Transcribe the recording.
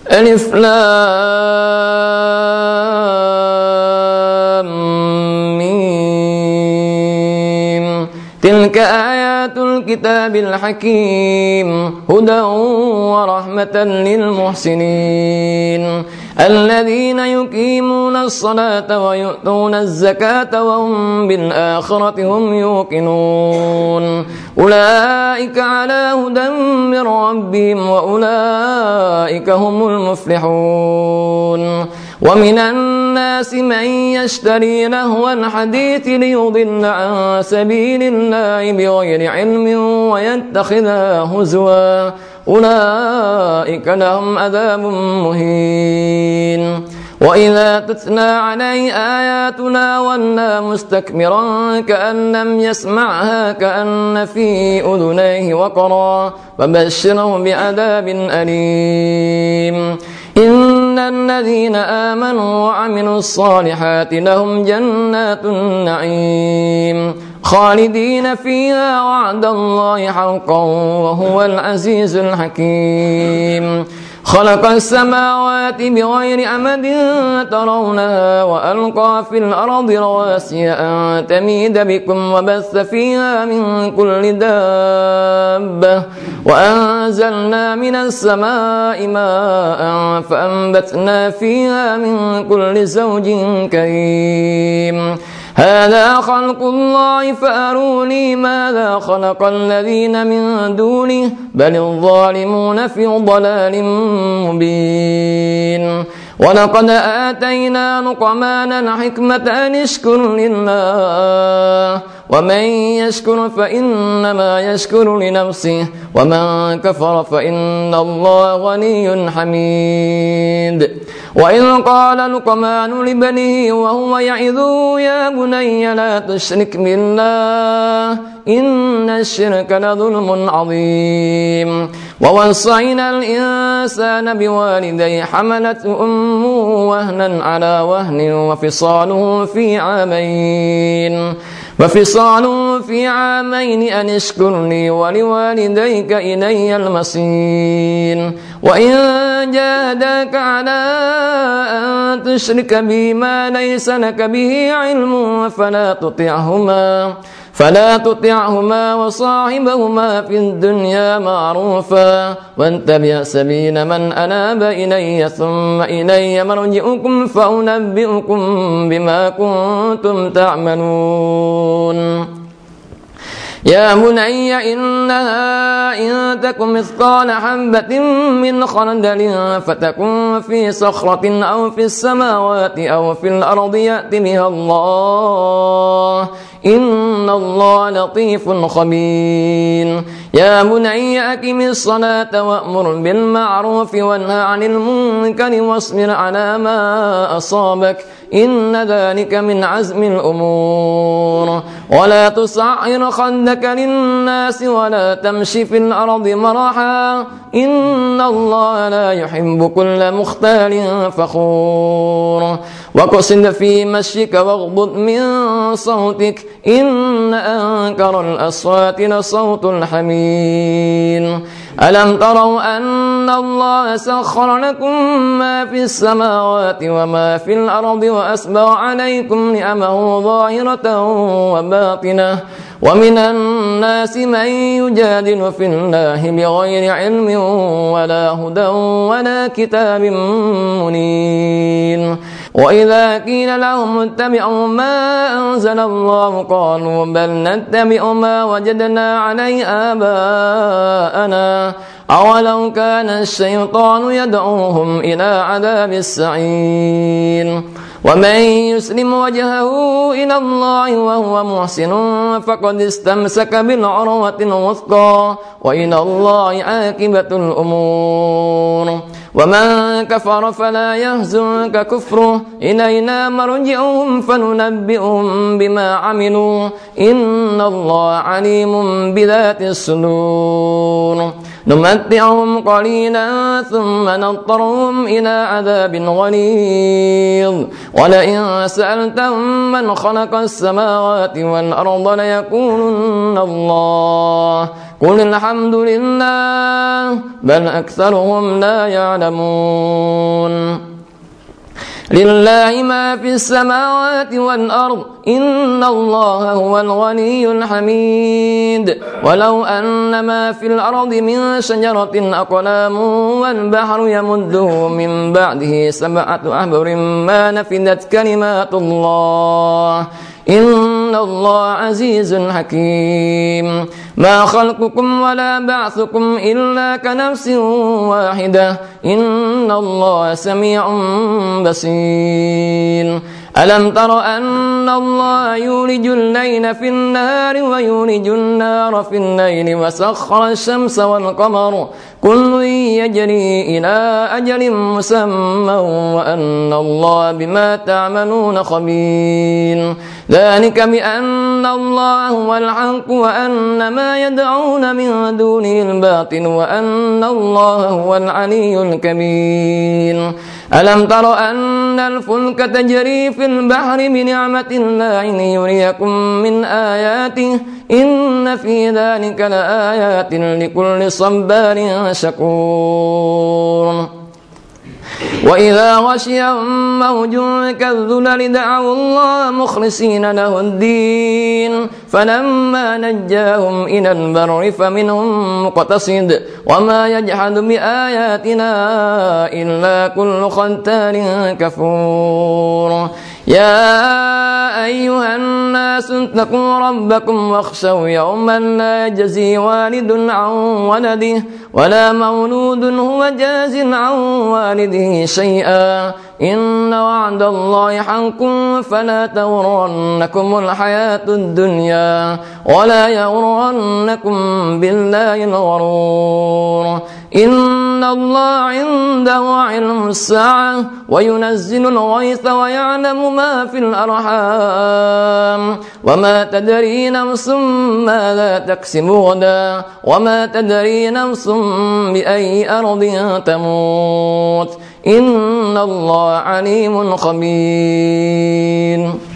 ألف لام ميم. تلك آيات الكتاب الحكيم هدى ورحمة للمحسنين الذين يقيمون الصلاة ويؤتون الزكاة وهم بالآخرة هم يوقنون أولئك على هدى من ربهم وأولئك هم المفلحون. ومن الناس من يشتري لهو الحديث ليضل عن سبيل الله بغير علم ويتخذها هزوا أولئك لهم عذاب مهين. وإذا تتلى عليه آياتنا ولى مستكبرا كأن لم يسمعها كأن في أذنيه وقرا فبشره بعذاب أليم. إن الذين آمنوا وعملوا الصالحات لهم جنات النعيم خالدين فيها وعد الله حقا وهو العزيز الحكيم. خلق السماوات بغير أمد ترونها وألقى في الأرض رواسي أن تميد بكم وبث فيها من كل دابة وأنزلنا من السماء ماء فأنبتنا فيها من كل زوج كريم. هذا خلق الله فأروني ماذا خلق الذين من دونه بل الظالمون في ضلال مبين. ولقد آتينا لقمان الحكمة أن اشكر لله ومن يشكر فإنما يشكر لنفسه ومن كفر فإن الله غني حميد. وإذ قال لقمان لبنيه وهو يعظه يا بني لا تشرك بالله إن الشرك لظلم عظيم. ووصينا الإنسان بوالديه حملته أمه وهنا على وهن وفصاله في عامين أن اشكر لي ولوالديك إلي المصير. وإن جاهداك على أن تشرك بي ما ليس لك به علم فلا تطعهما وصاحبهما في الدنيا معروفا واتبع سبيل من أناب إلي ثم إلي مرجعكم فأنبئكم بما كنتم تعملون. يا بني إنها إن تك مثقال حبة من خردل فتكن في صخرة أو في السماوات أو في الأرض يأت بها الله إن الله لطيف خبير. يا بني أقم الصلاة وأمر بالمعروف وانه عن المنكر واصبر على ما أصابك إن ذلك من عزم الأمور. ولا تصعر خدك للناس ولا تمشي في الأرض مرحا إن الله لا يحب كل مختال فخور. واقصد في مشيك واغضض من صوتك إن أنكر الأصوات لصوت الحمير. ألم تروا أن الله سخر لكم ما في السماوات وما في الأرض وأسبغ عليكم نعمه ظاهرة وباطنة ومن الناس من يجادل في الله بغير علم ولا هدى ولا كتاب منير. وإذا قيل لهم اتبعوا ما أنزل الله قالوا بل نتبع ما وجدنا عليه آباءنا أولو كان الشيطان يدعوهم إلى عذاب السعير. ومن يسلم وجهه إلى الله وهو محسن فقد استمسك بالعروة الوثقى وإلى الله عاقبة الأمور. ومن كفر فلا يحزنك كفره إلينا مرجعهم فننبئهم بما عملوا إن الله عليم بذات الصدور. نمتعهم قليلا ثم نضطرهم إلى عذاب غليظ ولئن سألتهم من خلق السماوات والأرض ليقولن الله قل الحمد لله بل أكثرهم لا يعلمون لله ما في السماوات والأرض إن الله هو الغني الحميد ولو أن ما في الأرض من شجرة أقلام والبحر يمده من بعده 7 أبحر ما نفدت كلمات الله إن الله عزيز حكيم ما خلقكم ولا بعثكم إلا كنفس واحدة إن الله سميع بصير ألم تر أن الله يولج الليل في النهار ويولج النار في الليل وسخر الشمس والقمر كل يجري إلى أجل مسمى وأن الله بما تعملون خبير ذلك بأن الله هو الحق وأن ما يدعون من دونه الباطل وأن الله هو العلي الكبير ألم تر أن الفلك تجري في البحر بنعمة الله ليريكم من آياته إن في ذلك لآيات لكل صبار شكور وإذا غشيهم موج كالظلل دعوا الله مخلصين له الدين فلما نجاهم إلى البر فمنهم مقتصد وما يجحد بآياتنا إلا كل ختان كفور يا أيها الناس اتقوا ربكم واخشوا يوما لا يجزي والد عن ولده ولا مولود هو جاز عن والده شيئا إن وعد الله حق فلا تغرنكم الحياة الدنيا ولا يغرنكم بالله الغرور إن الله عنده علم الساعة وينزل الغيث ويعلم ما في الأرحام وما تدري نفس ماذا تكسب غدا وما تدري نفس بأي أرض تموت إن الله عليم خبير